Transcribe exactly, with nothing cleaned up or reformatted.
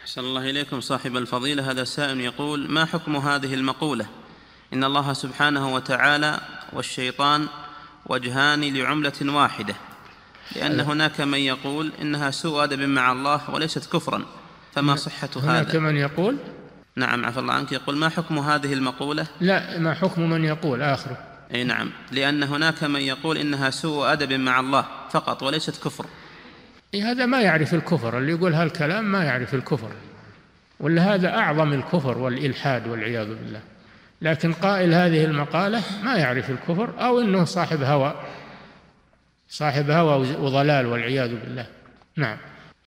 أحسن الله إليكم صاحب الفضيلة. هذا سائل يقول: ما حكم هذه المقولة: إن الله سبحانه وتعالى والشيطان وجهان لعملة واحدة، لأن هناك من يقول إنها سوء أدب مع الله وليست كفرا، فما صحة هذا؟ هناك من يقول نعم عفى الله عنك، يقول: ما حكم هذه المقولة؟ لا، ما حكم من يقول آخره؟ أي نعم، لأن هناك من يقول إنها سوء أدب مع الله فقط وليست كفر. إيه، هذا ما يعرف الكفر، اللي يقول هالكلام ما يعرف الكفر، ولا هذا أعظم الكفر والإلحاد والعياذ بالله. لكن قائل هذه المقالة ما يعرف الكفر، أو إنه صاحب هوى صاحب هوى وضلال والعياذ بالله. نعم.